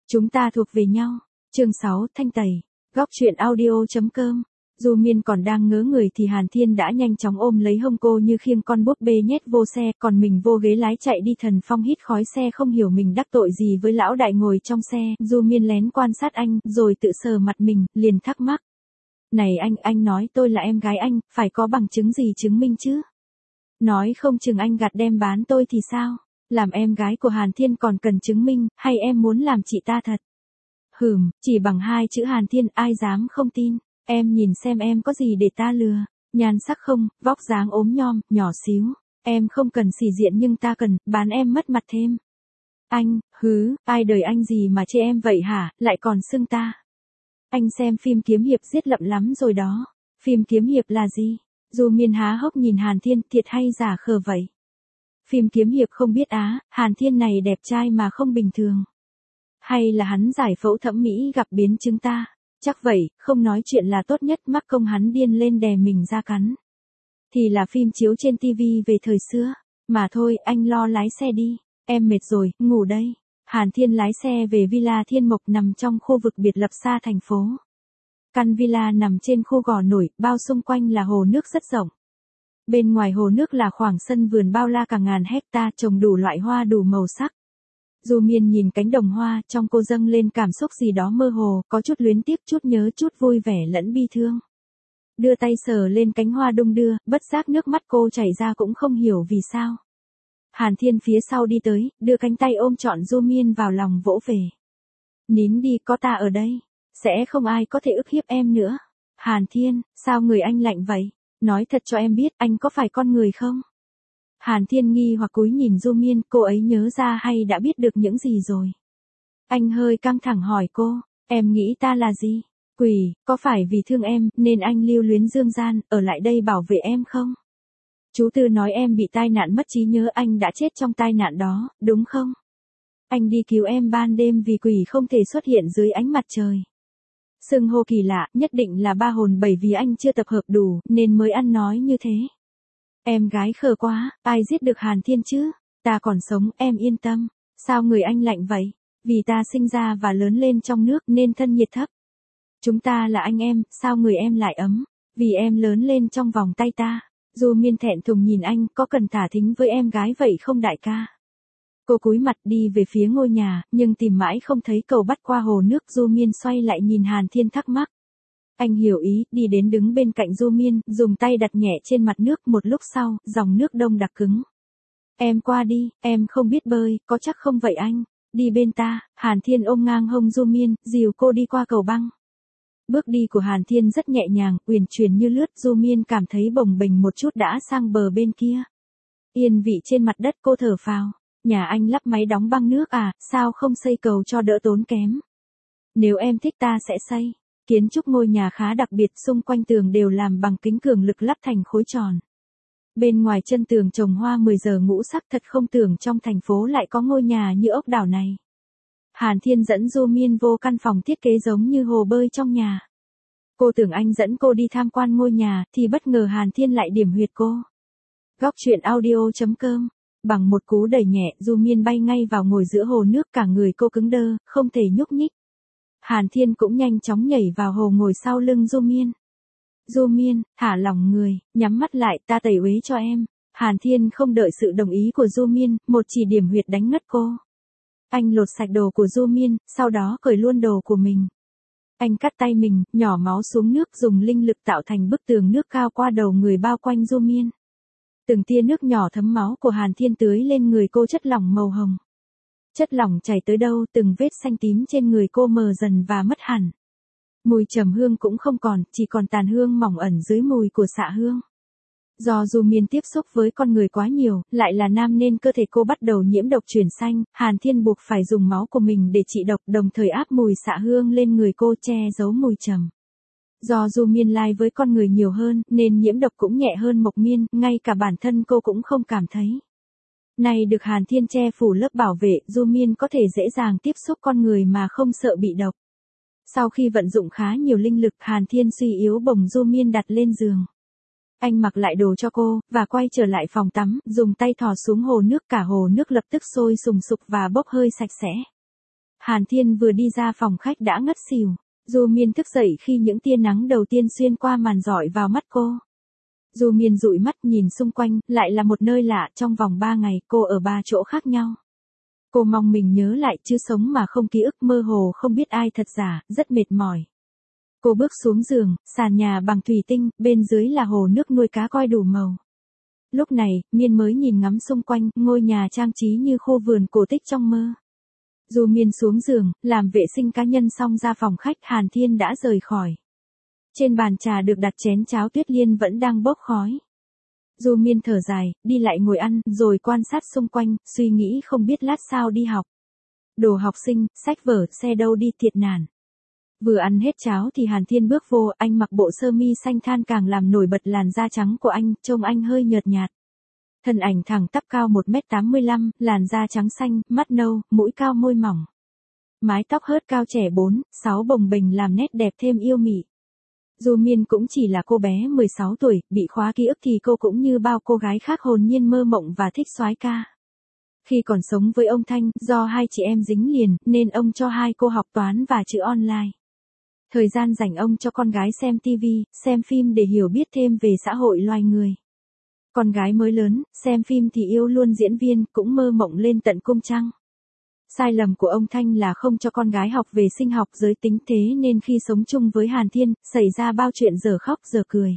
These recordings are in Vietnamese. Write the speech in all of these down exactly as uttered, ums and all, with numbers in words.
Chúng ta thuộc về nhau. Chương sáu, Thanh tẩy. Góc truyện audio chấm com. Du Miên còn đang ngớ người thì Hàn Thiên đã nhanh chóng ôm lấy hông cô như khiêng con búp bê nhét vô xe, còn mình vô ghế lái chạy đi. Thần Phong hít khói xe, không hiểu mình đắc tội gì với lão đại ngồi trong xe. Du Miên lén quan sát anh, rồi tự sờ mặt mình, liền thắc mắc. Này anh, anh nói tôi là em gái anh, phải có bằng chứng gì chứng minh chứ? Nói không chừng anh gạt đem bán tôi thì sao? Làm em gái của Hàn Thiên còn cần chứng minh, hay em muốn làm chị ta thật? Hừm, chỉ bằng hai chữ Hàn Thiên ai dám không tin. Em nhìn xem em có gì để ta lừa. Nhan sắc không, vóc dáng ốm nhom, nhỏ xíu. Em không cần xì diện nhưng ta cần, bán em mất mặt thêm. Anh, hứ, ai đời anh gì mà chê em vậy hả, lại còn xưng ta. Anh xem phim kiếm hiệp giết lậm lắm rồi đó. Phim kiếm hiệp là gì? Du Miên há hốc nhìn Hàn Thiên, thiệt hay giả khờ vậy? Phim kiếm hiệp không biết á, Hàn Thiên này đẹp trai mà không bình thường. Hay là hắn giải phẫu thẩm mỹ gặp biến chứng ta? Chắc vậy, không nói chuyện là tốt nhất, mắc công hắn điên lên đè mình ra cắn. Thì là phim chiếu trên tivi về thời xưa. Mà thôi, anh lo lái xe đi. Em mệt rồi, ngủ đây. Hàn Thiên lái xe về Villa Thiên Mộc nằm trong khu vực biệt lập xa thành phố. Căn villa nằm trên khu gò nổi, bao xung quanh là hồ nước rất rộng. Bên ngoài hồ nước là khoảng sân vườn bao la cả ngàn hecta trồng đủ loại hoa đủ màu sắc. Du Miên nhìn cánh đồng hoa, trong cô dâng lên cảm xúc gì đó mơ hồ, có chút luyến tiếc, chút nhớ, chút vui vẻ lẫn bi thương. Đưa tay sờ lên cánh hoa đung đưa, bất giác nước mắt cô chảy ra cũng không hiểu vì sao. Hàn Thiên phía sau đi tới, đưa cánh tay ôm trọn Du Miên vào lòng vỗ về. Nín đi, có ta ở đây. Sẽ không ai có thể ức hiếp em nữa. Hàn Thiên, sao người anh lạnh vậy? Nói thật cho em biết, anh có phải con người không? Hàn Thiên nghi hoặc cúi nhìn Du Miên, cô ấy nhớ ra hay đã biết được những gì rồi? Anh hơi căng thẳng hỏi cô, em nghĩ ta là gì? Quỷ, có phải vì thương em, nên anh lưu luyến dương gian, ở lại đây bảo vệ em không? Chú Tư nói em bị tai nạn mất trí nhớ, anh đã chết trong tai nạn đó, đúng không? Anh đi cứu em ban đêm vì quỷ không thể xuất hiện dưới ánh mặt trời. Xưng hô kỳ lạ, nhất định là ba hồn bảy vì anh chưa tập hợp đủ, nên mới ăn nói như thế. Em gái khờ quá, ai giết được Hàn Thiên chứ? Ta còn sống, em yên tâm. Sao người anh lạnh vậy? Vì ta sinh ra và lớn lên trong nước nên thân nhiệt thấp. Chúng ta là anh em, sao người em lại ấm? Vì em lớn lên trong vòng tay ta. Du Miên thẹn thùng nhìn anh, có cần thả thính với em gái vậy không đại ca? Cô cúi mặt đi về phía ngôi nhà, nhưng tìm mãi không thấy cầu bắt qua hồ nước. Du Miên xoay lại nhìn Hàn Thiên thắc mắc. Anh hiểu ý, đi đến đứng bên cạnh Du Miên, dùng tay đặt nhẹ trên mặt nước. Một lúc sau, dòng nước đông đặc cứng. Em qua đi, em không biết bơi, có chắc không vậy anh? Đi bên ta. Hàn Thiên ôm ngang hông Du Miên, dìu cô đi qua cầu băng. Bước đi của Hàn Thiên rất nhẹ nhàng, uyển chuyển như lướt. Du Miên cảm thấy bồng bềnh một chút đã sang bờ bên kia. Yên vị trên mặt đất, cô thở phào. Nhà anh lắp máy đóng băng nước à, sao không xây cầu cho đỡ tốn kém? Nếu em thích ta sẽ xây. Kiến trúc ngôi nhà khá đặc biệt, xung quanh tường đều làm bằng kính cường lực lắp thành khối tròn. Bên ngoài chân tường trồng hoa mười giờ ngũ sắc, thật không tưởng trong thành phố lại có ngôi nhà như ốc đảo này. Hàn Thiên dẫn Du Miên vô căn phòng thiết kế giống như hồ bơi trong nhà. Cô tưởng anh dẫn cô đi tham quan ngôi nhà, thì bất ngờ Hàn Thiên lại điểm huyệt cô. Góc truyện audio chấm com. Bằng một cú đẩy nhẹ, Du Miên bay ngay vào ngồi giữa hồ nước, cả người cô cứng đơ, không thể nhúc nhích. Hàn Thiên cũng nhanh chóng nhảy vào hồ ngồi sau lưng Du Miên. Du Miên, thả lỏng người, nhắm mắt lại, ta tẩy uế cho em. Hàn Thiên không đợi sự đồng ý của Du Miên, một chỉ điểm huyệt đánh ngất cô. Anh lột sạch đồ của Du Miên, sau đó cởi luôn đồ của mình. Anh cắt tay mình, nhỏ máu xuống nước, dùng linh lực tạo thành bức tường nước cao qua đầu người bao quanh Du Miên. Từng tia nước nhỏ thấm máu của Hàn Thiên tưới lên người cô, chất lỏng màu hồng. Chất lỏng chảy tới đâu, từng vết xanh tím trên người cô mờ dần và mất hẳn. Mùi trầm hương cũng không còn, chỉ còn tàn hương mỏng ẩn dưới mùi của xạ hương. Do Du Miên tiếp xúc với con người quá nhiều, lại là nam nên cơ thể cô bắt đầu nhiễm độc chuyển xanh. Hàn Thiên buộc phải dùng máu của mình để trị độc, đồng thời áp mùi xạ hương lên người cô che giấu mùi trầm. Do Du Miên lai với con người nhiều hơn, nên nhiễm độc cũng nhẹ hơn Mộc Miên, ngay cả bản thân cô cũng không cảm thấy. Này được Hàn Thiên che phủ lớp bảo vệ, Du Miên có thể dễ dàng tiếp xúc con người mà không sợ bị độc. Sau khi vận dụng khá nhiều linh lực, Hàn Thiên suy yếu bồng Du Miên đặt lên giường. Anh mặc lại đồ cho cô, và quay trở lại phòng tắm, dùng tay thò xuống hồ nước, cả hồ nước lập tức sôi sùng sục và bốc hơi sạch sẽ. Hàn Thiên vừa đi ra phòng khách đã ngất xỉu. Du Miên thức dậy khi những tia nắng đầu tiên xuyên qua màn rọi vào mắt cô. Du Miên dụi mắt nhìn xung quanh, lại là một nơi lạ, trong vòng ba ngày cô ở ba chỗ khác nhau. Cô mong mình nhớ lại chứ sống mà không ký ức, mơ hồ không biết ai thật giả, rất mệt mỏi. Cô bước xuống giường, sàn nhà bằng thủy tinh, bên dưới là hồ nước nuôi cá coi đủ màu. Lúc này, Miên mới nhìn ngắm xung quanh, ngôi nhà trang trí như khu vườn cổ tích trong mơ. Du Miên xuống giường, làm vệ sinh cá nhân xong ra phòng khách, Hàn Thiên đã rời khỏi. Trên bàn trà được đặt chén cháo tuyết liên vẫn đang bốc khói. Du Miên thở dài, đi lại ngồi ăn, rồi quan sát xung quanh, suy nghĩ không biết lát sao đi học. Đồ học sinh, sách vở, xe đâu đi thiệt nản. Vừa ăn hết cháo thì Hàn Thiên bước vô, anh mặc bộ sơ mi xanh than càng làm nổi bật làn da trắng của anh, trông anh hơi nhợt nhạt. Thân ảnh thẳng tắp cao một mét tám mươi lăm, làn da trắng xanh, mắt nâu, mũi cao môi mỏng. Mái tóc hớt cao trẻ bốn, sáu bồng bềnh làm nét đẹp thêm yêu mị. Du Miên cũng chỉ là cô bé mười sáu tuổi, bị khóa ký ức thì cô cũng như bao cô gái khác hồn nhiên mơ mộng và thích soái ca. Khi còn sống với ông Thanh, do hai chị em dính liền, nên ông cho hai cô học toán và chữ online. Thời gian rảnh ông cho con gái xem tivi, xem phim để hiểu biết thêm về xã hội loài người. Con gái mới lớn, xem phim thì yêu luôn diễn viên, cũng mơ mộng lên tận cung trăng. Sai lầm của ông Thanh là không cho con gái học về sinh học giới tính, thế nên khi sống chung với Hàn Thiên, xảy ra bao chuyện giờ khóc giờ cười.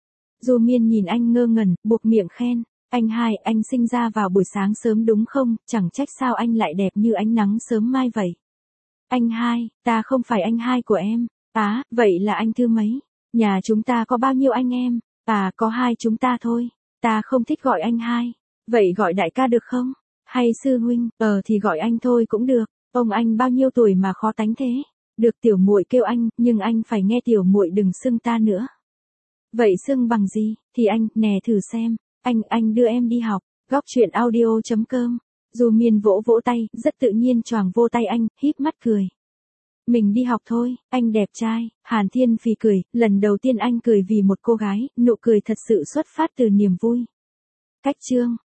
Du Miên nhìn anh ngơ ngẩn, buộc miệng khen, anh hai, anh sinh ra vào buổi sáng sớm đúng không, chẳng trách sao anh lại đẹp như ánh nắng sớm mai vậy. Anh hai, ta không phải anh hai của em. À, vậy là anh thứ mấy? Nhà chúng ta có bao nhiêu anh em? À, có hai chúng ta thôi. Ta không thích gọi anh hai. Vậy gọi đại ca được không? Hay sư huynh? Ờ thì gọi anh thôi cũng được. Ông anh bao nhiêu tuổi mà khó tánh thế? Được tiểu muội kêu anh, nhưng anh phải nghe tiểu muội đừng xưng ta nữa. Vậy xưng bằng gì? Thì anh, nè thử xem. Anh, anh đưa em đi học. Góc truyện audio chấm com. Du Miên vỗ vỗ tay, rất tự nhiên choàng vô tay anh, híp mắt cười. Mình đi học thôi, anh đẹp trai. Hàn Thiên phì cười, lần đầu tiên anh cười vì một cô gái, nụ cười thật sự xuất phát từ niềm vui. Cách chương